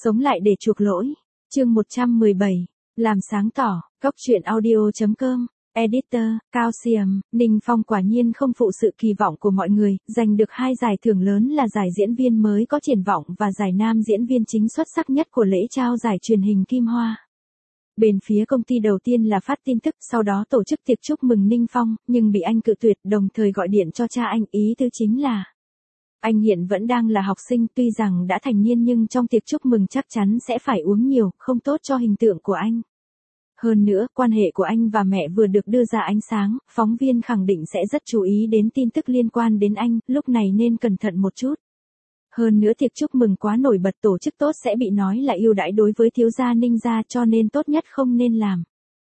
Sống lại để chuộc lỗi. Chương 117. Làm sáng tỏ. Góc truyện audio.com. Editor, Calcium. Ninh Phong quả nhiên không phụ sự kỳ vọng của mọi người, giành được 2 giải thưởng lớn là giải diễn viên mới có triển vọng và giải nam diễn viên chính xuất sắc nhất của lễ trao giải truyền hình Kim Hoa. Bên phía công ty đầu tiên là phát tin tức, sau đó tổ chức tiệc chúc mừng Ninh Phong, nhưng bị anh cự tuyệt, đồng thời gọi điện cho cha anh, ý tứ chính là anh hiện vẫn đang là học sinh, tuy rằng đã thành niên nhưng trong tiệc chúc mừng chắc chắn sẽ phải uống nhiều, không tốt cho hình tượng của anh. Hơn nữa, quan hệ của anh và mẹ vừa được đưa ra ánh sáng, phóng viên khẳng định sẽ rất chú ý đến tin tức liên quan đến anh, lúc này nên cẩn thận một chút. Hơn nữa tiệc chúc mừng quá nổi bật, tổ chức tốt sẽ bị nói là ưu đãi đối với thiếu gia Ninh gia, cho nên tốt nhất không nên làm.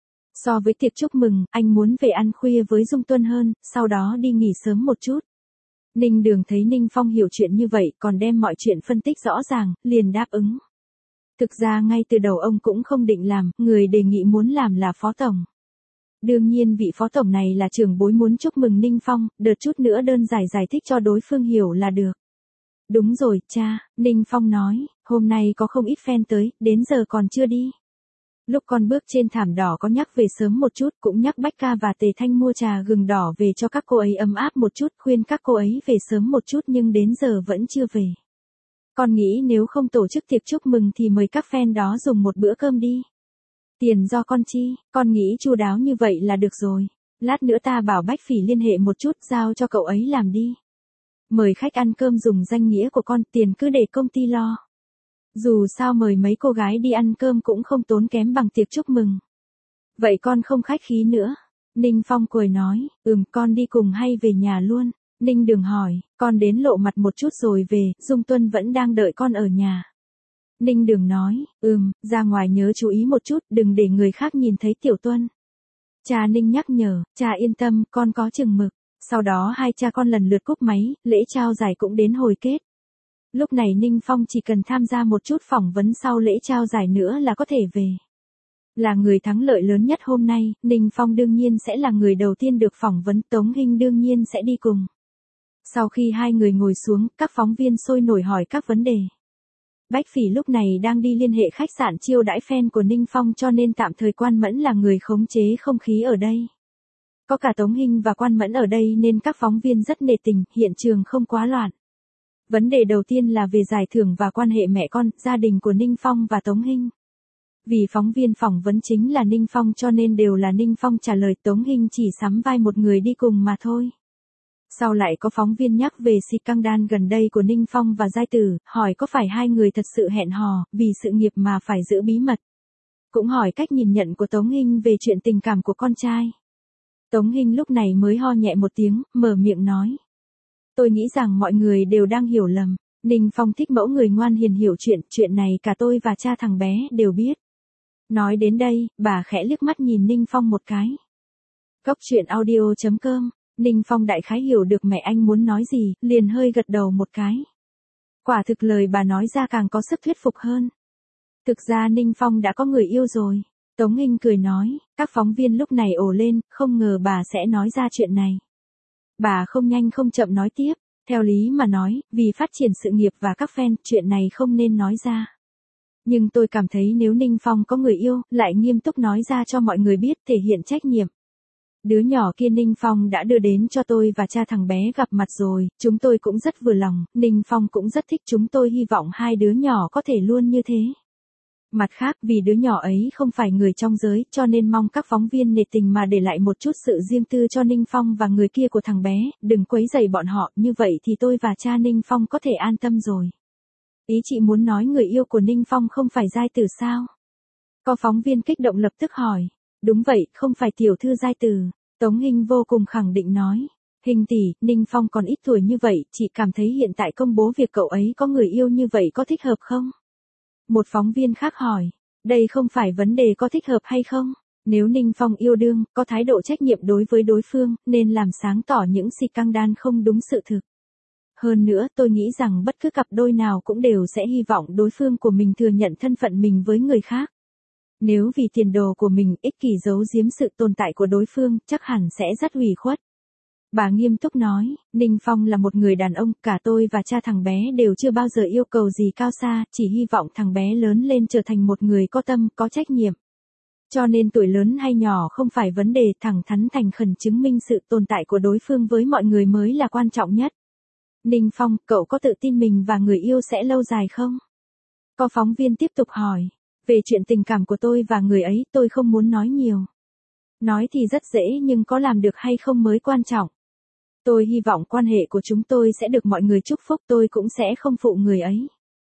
So với tiệc chúc mừng, anh muốn về ăn khuya với Dung Tuân hơn, sau đó đi nghỉ sớm một chút. Ninh Đường thấy Ninh Phong hiểu chuyện như vậy, còn đem mọi chuyện phân tích rõ ràng, liền đáp ứng. Thực ra ngay từ đầu ông cũng không định làm, người đề nghị muốn làm là phó tổng. Đương nhiên vị phó tổng này là trưởng bối muốn chúc mừng Ninh Phong, đợt chút nữa đơn giản giải thích cho đối phương hiểu là được. Đúng rồi, cha, Ninh Phong nói, hôm nay có không ít fan tới, đến giờ còn chưa đi. Lúc con bước trên thảm đỏ có nhắc về sớm một chút, cũng nhắc Bách Ca và Tề Thanh mua trà gừng đỏ về cho các cô ấy ấm áp một chút, khuyên các cô ấy về sớm một chút nhưng đến giờ vẫn chưa về. Con nghĩ nếu không tổ chức tiệc chúc mừng thì mời các fan đó dùng một bữa cơm đi. Tiền do con chi, con nghĩ chu đáo như vậy là được rồi. Lát nữa ta bảo Bách Phỉ liên hệ một chút, giao cho cậu ấy làm đi. Mời khách ăn cơm dùng danh nghĩa của con, tiền cứ để công ty lo. Dù sao mời mấy cô gái đi ăn cơm cũng không tốn kém bằng tiệc chúc mừng. Vậy con không khách khí nữa. Ninh Phong cười nói, con đi cùng hay về nhà luôn? Ninh Đường hỏi, con đến lộ mặt một chút rồi về, Dung Tuân vẫn đang đợi con ở nhà. Ninh Đường nói, ra ngoài nhớ chú ý một chút, đừng để người khác nhìn thấy Tiểu Tuân. Cha Ninh nhắc nhở, cha yên tâm, con có chừng mực. Sau đó hai cha con lần lượt cúp máy, lễ trao giải cũng đến hồi kết. Lúc này Ninh Phong chỉ cần tham gia một chút phỏng vấn sau lễ trao giải nữa là có thể về. Là người thắng lợi lớn nhất hôm nay, Ninh Phong đương nhiên sẽ là người đầu tiên được phỏng vấn, Tống Hinh đương nhiên sẽ đi cùng. Sau khi hai người ngồi xuống, các phóng viên sôi nổi hỏi các vấn đề. Bách Phỉ lúc này đang đi liên hệ khách sạn chiêu đãi fan của Ninh Phong cho nên tạm thời Quan Mẫn là người khống chế không khí ở đây. Có cả Tống Hinh và Quan Mẫn ở đây nên các phóng viên rất nể tình, hiện trường không quá loạn. Vấn đề đầu tiên là về giải thưởng và quan hệ mẹ con, gia đình của Ninh Phong và Tống Hinh. Vì phóng viên phỏng vấn chính là Ninh Phong cho nên đều là Ninh Phong trả lời, Tống Hinh chỉ sắm vai một người đi cùng mà thôi. Sau lại có phóng viên nhắc về scandal gần đây của Ninh Phong và Giai Tử, hỏi có phải hai người thật sự hẹn hò, vì sự nghiệp mà phải giữ bí mật. Cũng hỏi cách nhìn nhận của Tống Hinh về chuyện tình cảm của con trai. Tống Hinh lúc này mới ho nhẹ một tiếng, mở miệng nói. Tôi nghĩ rằng mọi người đều đang hiểu lầm. Ninh Phong thích mẫu người ngoan hiền hiểu chuyện này cả tôi và cha thằng bé đều biết. Nói đến đây, bà khẽ liếc mắt nhìn Ninh Phong một cái. Góc truyện audio.com. Ninh Phong đại khái hiểu được mẹ anh muốn nói gì, liền hơi gật đầu một cái. Quả thực lời bà nói ra càng có sức thuyết phục hơn. Thực ra Ninh Phong đã có người yêu rồi. Tống Hinh cười nói, các phóng viên lúc này ồ lên, không ngờ bà sẽ nói ra chuyện này. Bà không nhanh không chậm nói tiếp, theo lý mà nói, vì phát triển sự nghiệp và các fan, chuyện này không nên nói ra. Nhưng tôi cảm thấy nếu Ninh Phong có người yêu, lại nghiêm túc nói ra cho mọi người biết, thể hiện trách nhiệm. Đứa nhỏ kia Ninh Phong đã đưa đến cho tôi và cha thằng bé gặp mặt rồi, chúng tôi cũng rất vừa lòng, Ninh Phong cũng rất thích, chúng tôi hy vọng hai đứa nhỏ có thể luôn như thế. Mặt khác vì đứa nhỏ ấy không phải người trong giới, cho nên mong các phóng viên nể tình mà để lại một chút sự riêng tư cho Ninh Phong và người kia của thằng bé, đừng quấy rầy bọn họ, như vậy thì tôi và cha Ninh Phong có thể an tâm rồi. Ý chị muốn nói người yêu của Ninh Phong không phải Giai Tử sao? Có phóng viên kích động lập tức hỏi. Đúng vậy, không phải tiểu thư Giai Tử. Tống Hinh vô cùng khẳng định nói. Hinh tỷ, Ninh Phong còn ít tuổi như vậy, chị cảm thấy hiện tại công bố việc cậu ấy có người yêu như vậy có thích hợp không? Một phóng viên khác hỏi, đây không phải vấn đề có thích hợp hay không? Nếu Ninh Phong yêu đương, có thái độ trách nhiệm đối với đối phương, nên làm sáng tỏ những scandal không đúng sự thực. Hơn nữa, tôi nghĩ rằng bất cứ cặp đôi nào cũng đều sẽ hy vọng đối phương của mình thừa nhận thân phận mình với người khác. Nếu vì tiền đồ của mình ích kỷ giấu giếm sự tồn tại của đối phương, chắc hẳn sẽ rất ủy khuất. Bà nghiêm túc nói, Ninh Phong là một người đàn ông, cả tôi và cha thằng bé đều chưa bao giờ yêu cầu gì cao xa, chỉ hy vọng thằng bé lớn lên trở thành một người có tâm, có trách nhiệm. Cho nên tuổi lớn hay nhỏ không phải vấn đề, thẳng thắn thành khẩn chứng minh sự tồn tại của đối phương với mọi người mới là quan trọng nhất. Ninh Phong, cậu có tự tin mình và người yêu sẽ lâu dài không? Có phóng viên tiếp tục hỏi. Về chuyện tình cảm của tôi và người ấy, tôi không muốn nói nhiều. Nói thì rất dễ nhưng có làm được hay không mới quan trọng. Tôi hy vọng quan hệ của chúng tôi sẽ được mọi người chúc phúc, tôi cũng sẽ không phụ người ấy.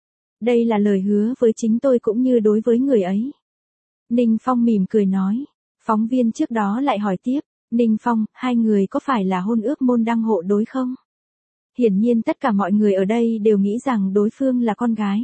Đây là lời hứa với chính tôi cũng như đối với người ấy. Ninh Phong mỉm cười nói. Phóng viên trước đó lại hỏi tiếp, Ninh Phong, hai người có phải là hôn ước môn đăng hộ đối không? Hiển nhiên tất cả mọi người ở đây đều nghĩ rằng đối phương là con gái.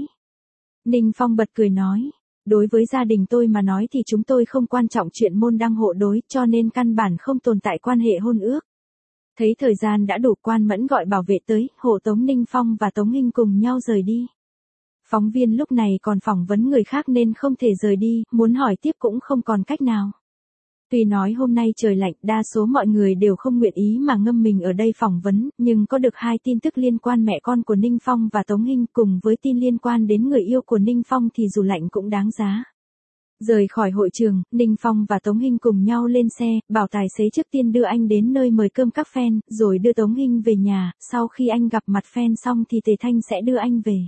Ninh Phong bật cười nói, đối với gia đình tôi mà nói thì chúng tôi không quan trọng chuyện môn đăng hộ đối, cho nên căn bản không tồn tại quan hệ hôn ước. Thấy thời gian đã đủ, Quan Mẫn gọi bảo vệ tới, hộ tống Ninh Phong và Tống Hinh cùng nhau rời đi. Phóng viên lúc này còn phỏng vấn người khác nên không thể rời đi, muốn hỏi tiếp cũng không còn cách nào. Tuy nói hôm nay trời lạnh, đa số mọi người đều không nguyện ý mà ngâm mình ở đây phỏng vấn, nhưng có được hai tin tức liên quan mẹ con của Ninh Phong và Tống Hinh cùng với tin liên quan đến người yêu của Ninh Phong thì dù lạnh cũng đáng giá. Rời khỏi hội trường, Ninh Phong và Tống Hinh cùng nhau lên xe, bảo tài xế trước tiên đưa anh đến nơi mời cơm các fan, rồi đưa Tống Hinh về nhà, sau khi anh gặp mặt fan xong thì Tề Thanh sẽ đưa anh về.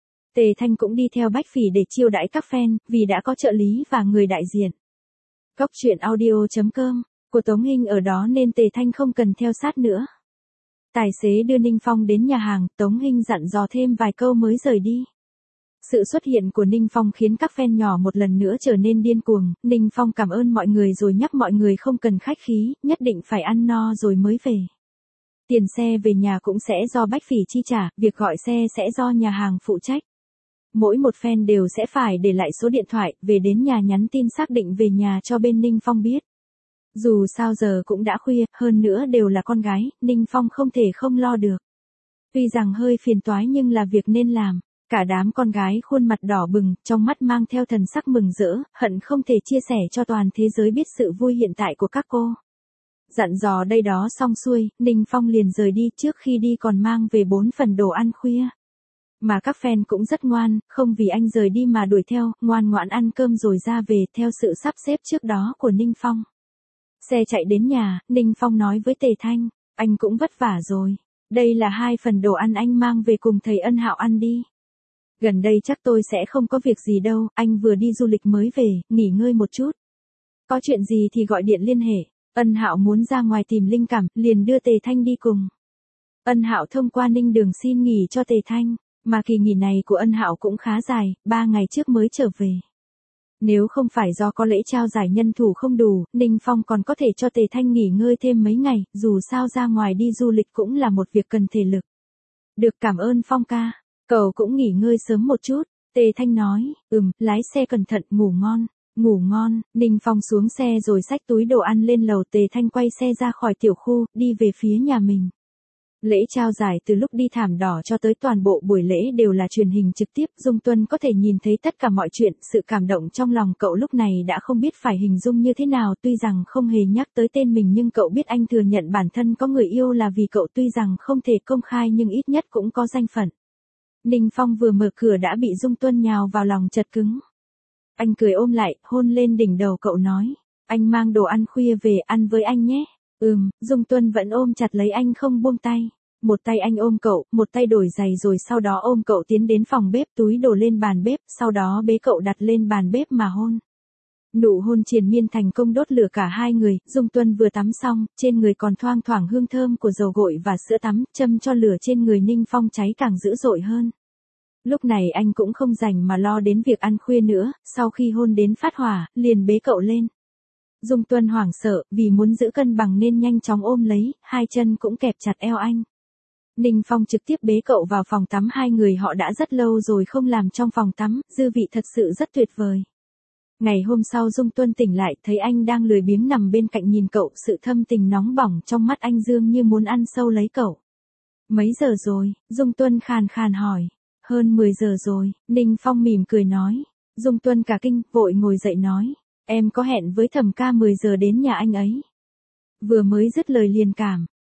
Tề Thanh cũng đi theo Bách Phỉ để chiêu đãi các fan, vì đã có trợ lý và người đại diện. Góc truyện audio.com của Tống Hinh ở đó nên Tề Thanh không cần theo sát nữa. Tài xế đưa Ninh Phong đến nhà hàng, Tống Hinh dặn dò thêm vài câu mới rời đi. Sự xuất hiện của Ninh Phong khiến các fan nhỏ một lần nữa trở nên điên cuồng. Ninh Phong cảm ơn mọi người rồi nhắc mọi người không cần khách khí, nhất định phải ăn no rồi mới về. Tiền xe về nhà cũng sẽ do Bách Phỉ chi trả, việc gọi xe sẽ do nhà hàng phụ trách. Mỗi một fan đều sẽ phải để lại số điện thoại, về đến nhà nhắn tin xác định về nhà cho bên Ninh Phong biết. Dù sao giờ cũng đã khuya, hơn nữa đều là con gái, Ninh Phong không thể không lo được. Tuy rằng hơi phiền toái nhưng là việc nên làm. Cả đám con gái khuôn mặt đỏ bừng, trong mắt mang theo thần sắc mừng rỡ, hận không thể chia sẻ cho toàn thế giới biết sự vui hiện tại của các cô. Dặn dò đây đó xong xuôi, Ninh Phong liền rời đi, trước khi đi còn mang về 4 phần đồ ăn khuya. Mà các fan cũng rất ngoan, không vì anh rời đi mà đuổi theo, ngoan ngoãn ăn cơm rồi ra về theo sự sắp xếp trước đó của Ninh Phong. Xe chạy đến nhà, Ninh Phong nói với Tề Thanh, anh cũng vất vả rồi. Đây là 2 phần đồ ăn anh mang về cùng thầy Ân Hạo ăn đi. Gần đây chắc tôi sẽ không có việc gì đâu, anh vừa đi du lịch mới về, nghỉ ngơi một chút. Có chuyện gì thì gọi điện liên hệ. Ân Hạo muốn ra ngoài tìm linh cảm, liền đưa Tề Thanh đi cùng. Ân Hạo thông qua Ninh Đường xin nghỉ cho Tề Thanh, mà kỳ nghỉ này của Ân Hạo cũng khá dài, 3 ngày trước mới trở về. Nếu không phải do có lễ trao giải nhân thủ không đủ, Ninh Phong còn có thể cho Tề Thanh nghỉ ngơi thêm mấy ngày, dù sao ra ngoài đi du lịch cũng là một việc cần thể lực. Được, cảm ơn Phong ca. Cậu cũng nghỉ ngơi sớm một chút, Tề Thanh nói, lái xe cẩn thận, ngủ ngon, ngủ ngon. Ninh Phong xuống xe rồi xách túi đồ ăn lên lầu, Tề Thanh quay xe ra khỏi tiểu khu, đi về phía nhà mình. Lễ trao giải từ lúc đi thảm đỏ cho tới toàn bộ buổi lễ đều là truyền hình trực tiếp, Dung Tuân có thể nhìn thấy tất cả mọi chuyện, sự cảm động trong lòng cậu lúc này đã không biết phải hình dung như thế nào, tuy rằng không hề nhắc tới tên mình nhưng cậu biết anh thừa nhận bản thân có người yêu là vì cậu, tuy rằng không thể công khai nhưng ít nhất cũng có danh phận. Ninh Phong vừa mở cửa đã bị Dung Tuân nhào vào lòng chật cứng. Anh cười ôm lại, hôn lên đỉnh đầu cậu nói, anh mang đồ ăn khuya về ăn với anh nhé. Dung Tuân vẫn ôm chặt lấy anh không buông tay. Một tay anh ôm cậu, một tay đổi giày rồi sau đó ôm cậu tiến đến phòng bếp, túi đồ lên bàn bếp, sau đó bế cậu đặt lên bàn bếp mà hôn. Nụ hôn triền miên thành công đốt lửa cả hai người, Dung Tuân vừa tắm xong, trên người còn thoang thoảng hương thơm của dầu gội và sữa tắm, châm cho lửa trên người Ninh Phong cháy càng dữ dội hơn. Lúc này anh cũng không rảnh mà lo đến việc ăn khuya nữa, sau khi hôn đến phát hỏa, liền bế cậu lên. Dung Tuân hoảng sợ, vì muốn giữ cân bằng nên nhanh chóng ôm lấy, hai chân cũng kẹp chặt eo anh. Ninh Phong trực tiếp bế cậu vào phòng tắm, hai người họ đã rất lâu rồi không làm trong phòng tắm, dư vị thật sự rất tuyệt vời. Ngày hôm sau Dung Tuân tỉnh lại, thấy anh đang lười biếng nằm bên cạnh nhìn cậu, sự thâm tình nóng bỏng trong mắt anh dường như muốn ăn sâu lấy cậu. Mấy giờ rồi? Dung Tuân khàn khàn hỏi. Hơn 10 giờ rồi, Ninh Phong mỉm cười nói. Dung Tuân cả kinh, vội ngồi dậy nói. Em có hẹn với Thẩm ca 10 giờ đến nhà anh ấy. Vừa mới dứt lời liền cảm.